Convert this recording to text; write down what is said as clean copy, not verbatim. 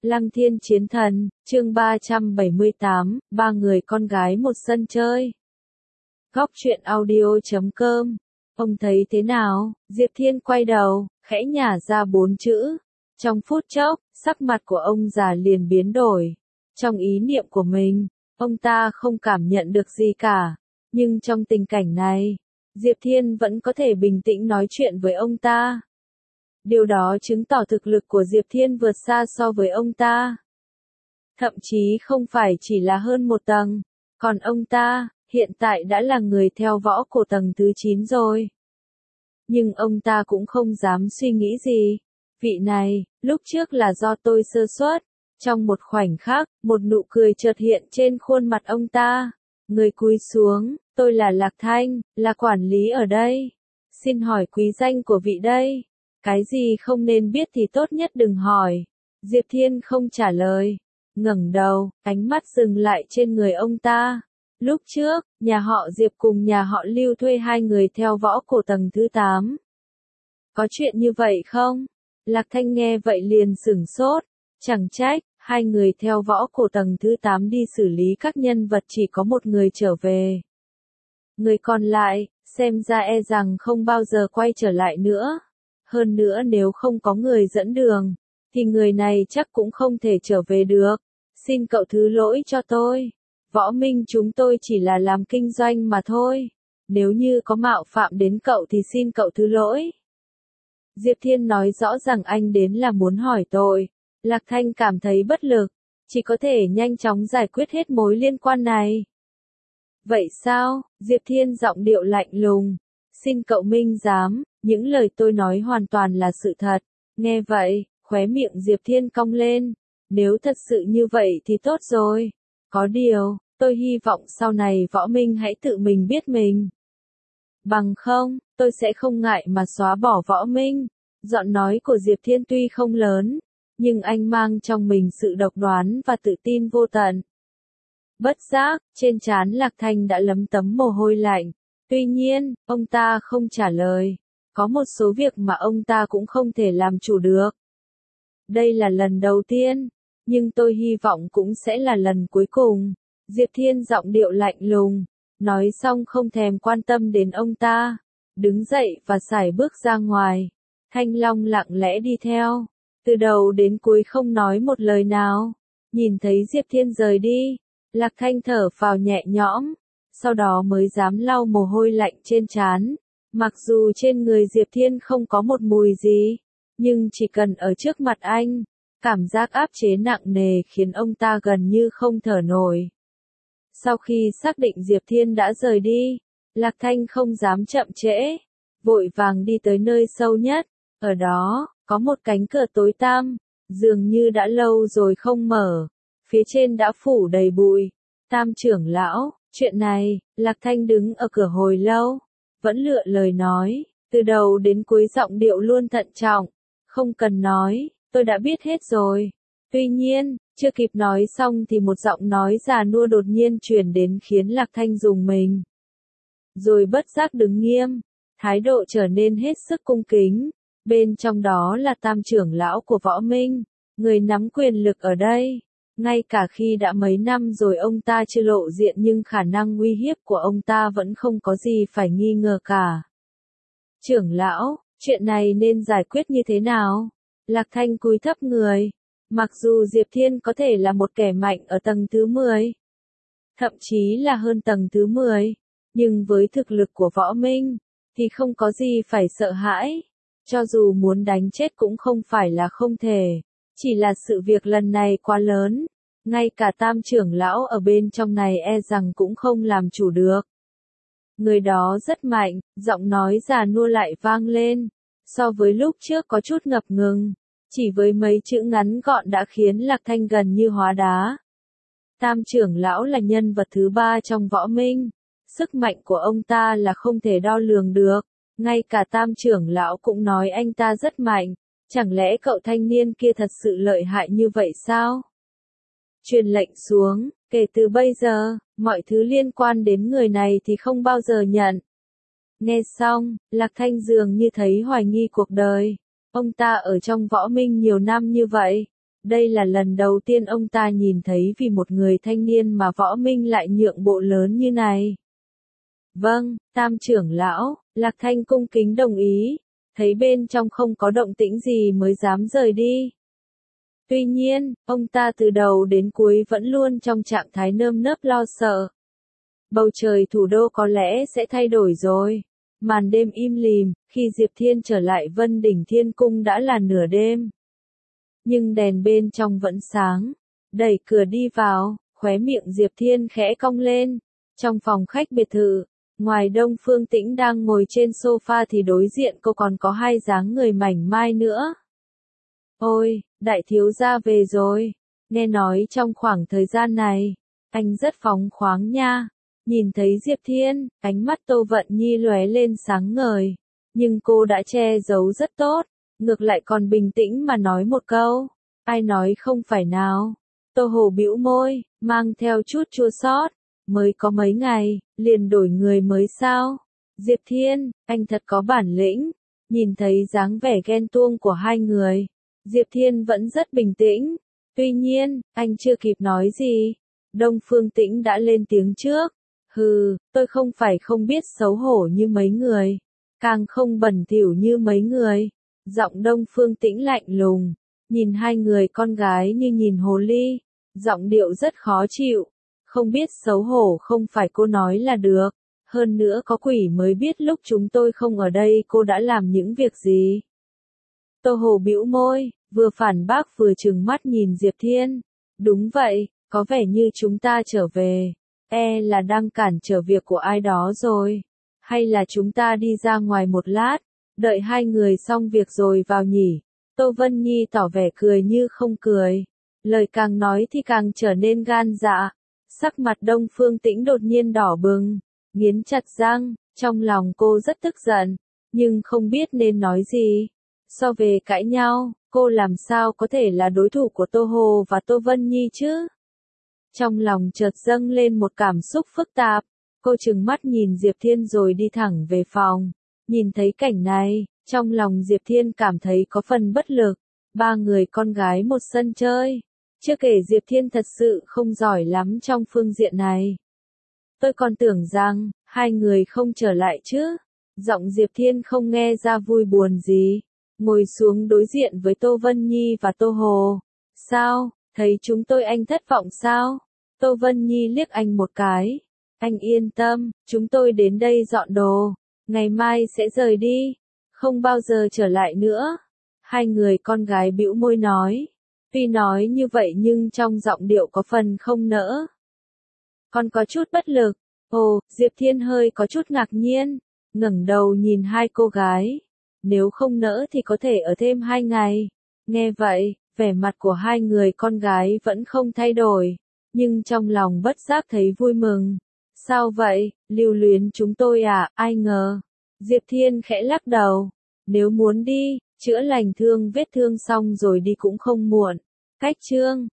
Lăng Thiên Chiến Thần, chương 378, ba người con gái một sân chơi. Góc truyện audio.com. Ông thấy thế nào? Diệp Thiên quay đầu, khẽ nhả ra 4 chữ. Trong phút chốc, sắc mặt của ông già liền biến đổi. Trong ý niệm của mình, ông ta không cảm nhận được gì cả. Nhưng trong tình cảnh này, Diệp Thiên vẫn có thể bình tĩnh nói chuyện với ông ta. Điều đó chứng tỏ thực lực của Diệp Thiên vượt xa so với ông ta. Thậm chí không phải chỉ là hơn một tầng, còn ông ta, hiện tại đã là người theo võ cổ tầng thứ 9 rồi. Nhưng ông ta cũng không dám suy nghĩ gì. Vị này, lúc trước là do tôi sơ suất. Trong một khoảnh khắc, một nụ cười chợt hiện trên khuôn mặt ông ta. Người cúi xuống, tôi là Lạc Thanh, là quản lý ở đây. Xin hỏi quý danh của vị đây. Cái gì không nên biết thì tốt nhất đừng hỏi. Diệp Thiên không trả lời. Ngẩng đầu, ánh mắt dừng lại trên người ông ta. Lúc trước, nhà họ Diệp cùng nhà họ Lưu thuê 2 người theo võ cổ tầng thứ 8. Có chuyện như vậy không? Lạc Thanh nghe vậy liền sửng sốt. Chẳng trách, 2 người theo võ cổ tầng thứ 8 đi xử lý các nhân vật chỉ có một người trở về. Người còn lại, xem ra e rằng không bao giờ quay trở lại nữa. Hơn nữa nếu không có người dẫn đường, thì người này chắc cũng không thể trở về được. Xin cậu thứ lỗi cho tôi. Võ Minh chúng tôi chỉ là làm kinh doanh mà thôi. Nếu như có mạo phạm đến cậu thì xin cậu thứ lỗi. Diệp Thiên nói rõ rằng anh đến là muốn hỏi tội. Lạc Thanh cảm thấy bất lực, chỉ có thể nhanh chóng giải quyết hết mối liên quan này. Vậy sao? Diệp Thiên giọng điệu lạnh lùng. Xin cậu minh giám, những lời tôi nói hoàn toàn là sự thật. Nghe vậy, khóe miệng Diệp Thiên cong lên. Nếu thật sự như vậy thì tốt rồi. Có điều, tôi hy vọng sau này Võ Minh hãy tự mình biết mình. Bằng không, tôi sẽ không ngại mà xóa bỏ Võ Minh. Giọng nói của Diệp Thiên tuy không lớn, nhưng anh mang trong mình sự độc đoán và tự tin vô tận. Bất giác, trên trán Lạc Thanh đã lấm tấm mồ hôi lạnh. Tuy nhiên, ông ta không trả lời. Có một số việc mà ông ta cũng không thể làm chủ được. Đây là lần đầu tiên, nhưng tôi hy vọng cũng sẽ là lần cuối cùng. Diệp Thiên giọng điệu lạnh lùng, nói xong không thèm quan tâm đến ông ta. Đứng dậy và sải bước ra ngoài. Thanh Long lặng lẽ đi theo. Từ đầu đến cuối không nói một lời nào. Nhìn thấy Diệp Thiên rời đi, Lạc Thanh thở phào nhẹ nhõm. Sau đó mới dám lau mồ hôi lạnh trên trán. Mặc dù trên người Diệp Thiên không có một mùi gì, nhưng chỉ cần ở trước mặt anh, cảm giác áp chế nặng nề khiến ông ta gần như không thở nổi. Sau khi xác định Diệp Thiên đã rời đi, Lạc Thanh không dám chậm trễ, vội vàng đi tới nơi sâu nhất. Ở đó, có một cánh cửa tối tăm, dường như đã lâu rồi không mở, phía trên đã phủ đầy bụi. Tam trưởng lão, chuyện này, Lạc Thanh đứng ở cửa hồi lâu, vẫn lựa lời nói, từ đầu đến cuối giọng điệu luôn thận trọng. Không cần nói, tôi đã biết hết rồi. Tuy nhiên, chưa kịp nói xong thì một giọng nói già nua đột nhiên truyền đến khiến Lạc Thanh rùng mình. Rồi bất giác đứng nghiêm, thái độ trở nên hết sức cung kính. Bên trong đó là tam trưởng lão của Võ Minh, người nắm quyền lực ở đây. Ngay cả khi đã mấy năm rồi ông ta chưa lộ diện nhưng khả năng uy hiếp của ông ta vẫn không có gì phải nghi ngờ cả. Trưởng lão, chuyện này nên giải quyết như thế nào? Lạc Thanh cúi thấp người. Mặc dù Diệp Thiên có thể là một kẻ mạnh ở tầng thứ 10, thậm chí là hơn tầng thứ 10, nhưng với thực lực của Võ Minh, thì không có gì phải sợ hãi. Cho dù muốn đánh chết cũng không phải là không thể. Chỉ là sự việc lần này quá lớn. Ngay cả tam trưởng lão ở bên trong này e rằng cũng không làm chủ được. Người đó rất mạnh, giọng nói già nua lại vang lên. So với lúc trước có chút ngập ngừng. Chỉ với mấy chữ ngắn gọn đã khiến Lạc Thanh gần như hóa đá. Tam trưởng lão là nhân vật thứ 3 trong Võ Minh. Sức mạnh của ông ta là không thể đo lường được. Ngay cả tam trưởng lão cũng nói anh ta rất mạnh. Chẳng lẽ cậu thanh niên kia thật sự lợi hại như vậy sao? Truyền lệnh xuống, kể từ bây giờ, mọi thứ liên quan đến người này thì không bao giờ nhận. Nghe xong, Lạc Thanh dường như thấy hoài nghi cuộc đời. Ông ta ở trong Võ Minh nhiều năm như vậy, Đây là lần đầu tiên ông ta nhìn thấy vì một người thanh niên mà Võ Minh lại nhượng bộ lớn như này. Vâng, Tam trưởng lão, Lạc Thanh cung kính đồng ý, thấy bên trong không có động tĩnh gì mới dám rời đi. Tuy nhiên, ông ta từ đầu đến cuối vẫn luôn trong trạng thái nơm nớp lo sợ. Bầu trời thủ đô có lẽ sẽ thay đổi rồi. Màn đêm im lìm, khi Diệp Thiên trở lại Vân Đỉnh Thiên Cung đã là nửa đêm. Nhưng đèn bên trong vẫn sáng. Đẩy cửa đi vào, khóe miệng Diệp Thiên khẽ cong lên. Trong phòng khách biệt thự, ngoài Đông Phương Tĩnh đang ngồi trên sofa thì đối diện cô còn có hai dáng người mảnh mai nữa. Ôi, đại thiếu gia về rồi. Nghe nói trong khoảng thời gian này, anh rất phóng khoáng nha. Nhìn thấy Diệp Thiên, ánh mắt Tô Vận Nhi lóe lên sáng ngời. Nhưng cô đã che giấu rất tốt, ngược lại còn bình tĩnh mà nói một câu. Ai nói không phải nào? Tô Hồ bĩu môi, mang theo chút chua xót. Mới có mấy ngày, liền đổi người mới sao? Diệp Thiên, anh thật có bản lĩnh. Nhìn thấy dáng vẻ ghen tuông của hai người, Diệp Thiên vẫn rất bình tĩnh. Tuy nhiên, anh chưa kịp nói gì. Đông Phương Tĩnh đã lên tiếng trước. Hừ, tôi không phải không biết xấu hổ như mấy người. Càng không bẩn thỉu như mấy người. Giọng Đông Phương Tĩnh lạnh lùng. Nhìn hai người con gái như nhìn hồ ly. Giọng điệu rất khó chịu. Không biết xấu hổ không phải cô nói là được. Hơn nữa có quỷ mới biết lúc chúng tôi không ở đây cô đã làm những việc gì. Tô Hồ bĩu môi, vừa phản bác vừa trừng mắt nhìn Diệp Thiên. Đúng vậy, có vẻ như chúng ta trở về. Là đang cản trở việc của ai đó rồi. Hay là chúng ta đi ra ngoài một lát, đợi hai người xong việc rồi vào nhỉ. Tô Vân Nhi tỏ vẻ cười như không cười. Lời càng nói thì càng trở nên gan dạ. Sắc mặt Đông Phương Tĩnh đột nhiên đỏ bừng, nghiến chặt răng, trong lòng cô rất tức giận, nhưng không biết nên nói gì. So về cãi nhau, cô làm sao có thể là đối thủ của Tô Hồ và Tô Vân Nhi chứ? Trong lòng chợt dâng lên một cảm xúc phức tạp, cô trừng mắt nhìn Diệp Thiên rồi đi thẳng về phòng. Nhìn thấy cảnh này, trong lòng Diệp Thiên cảm thấy có phần bất lực. Ba người con gái một sân chơi. Chưa kể Diệp Thiên thật sự không giỏi lắm trong phương diện này. Tôi còn tưởng rằng, hai người không trở lại chứ. Giọng Diệp Thiên không nghe ra vui buồn gì. Ngồi xuống đối diện với Tô Vân Nhi và Tô Hồ. Sao, thấy chúng tôi anh thất vọng sao? Tô Vân Nhi liếc anh một cái. Anh yên tâm, chúng tôi đến đây dọn đồ. Ngày mai sẽ rời đi. Không bao giờ trở lại nữa. Hai người con gái bĩu môi nói. Tuy nói như vậy nhưng trong giọng điệu có phần không nỡ. Còn có chút bất lực. Ồ, Diệp Thiên hơi có chút ngạc nhiên. Ngẩng đầu nhìn hai cô gái. Nếu không nỡ thì có thể ở thêm 2 ngày. Nghe vậy, vẻ mặt của hai người con gái vẫn không thay đổi. Nhưng trong lòng bất giác thấy vui mừng. Sao vậy, lưu luyến chúng tôi à, ai ngờ. Diệp Thiên khẽ lắc đầu. Nếu muốn đi, chữa lành vết thương xong rồi đi cũng không muộn. Cách chương